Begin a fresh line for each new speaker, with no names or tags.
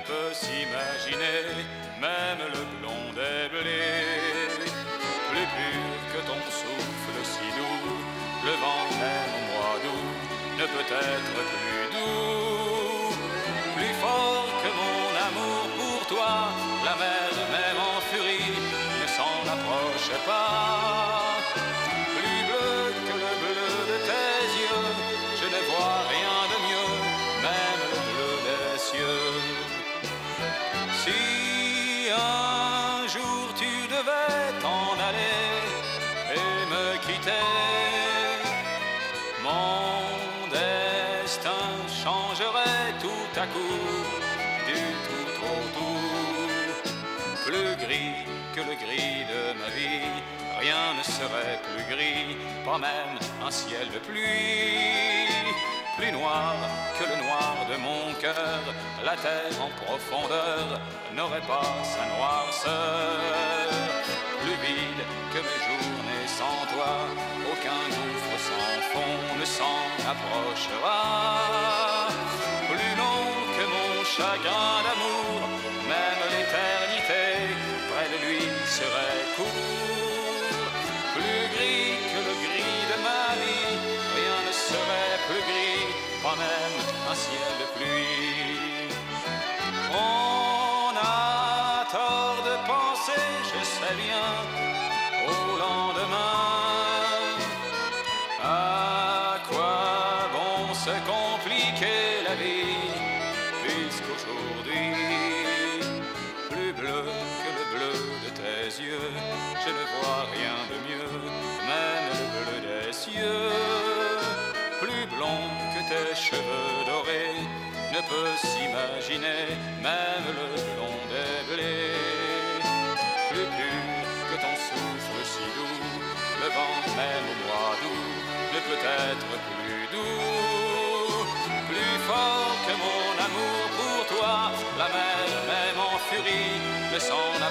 peut s'imaginer, même le blond des blés. Plus pur que ton souffle si doux, le vent même au mois d'août ne peut être plus doux. Plus fort que mon amour pour toi, la mer même en furie ne s'en approche pas. Plus bleu que le bleu de tes yeux, je ne vois rien de mieux, même le bleu des cieux. Si un jour tu devais t'en aller et me quitter, mon destin changerait tout à coup, du tout au tout. Plus gris que le gris de ma vie, rien ne serait plus gris, pas même un ciel de pluie. Plus noir que le noir de mon cœur, la terre en profondeur n'aurait pas sa noirceur. Plus vide que mes journées sans toi, aucun gouffre sans fond ne s'en approchera. Plus long que mon chagrin d'amour, même l'éternité près de lui serait court. Plus gris que le gris de ma vie, rien ne serait plus gris, pas même un ciel de pluie. On a tort de penser, je sais bien, au lendemain. À quoi bon se compliquer la vie, puisqu'aujourd'hui, plus bleu que le bleu de tes yeux, je ne vois rien de mieux, même le bleu des cieux. Plus blond que tes cheveux dorés ne peut s'imaginer, même le blond des blés. Plus pur que ton souffle si doux, le vent même au mois d'août ne peut être plus doux. Plus fort que mon amour pour toi, la mer même en furie ne s'en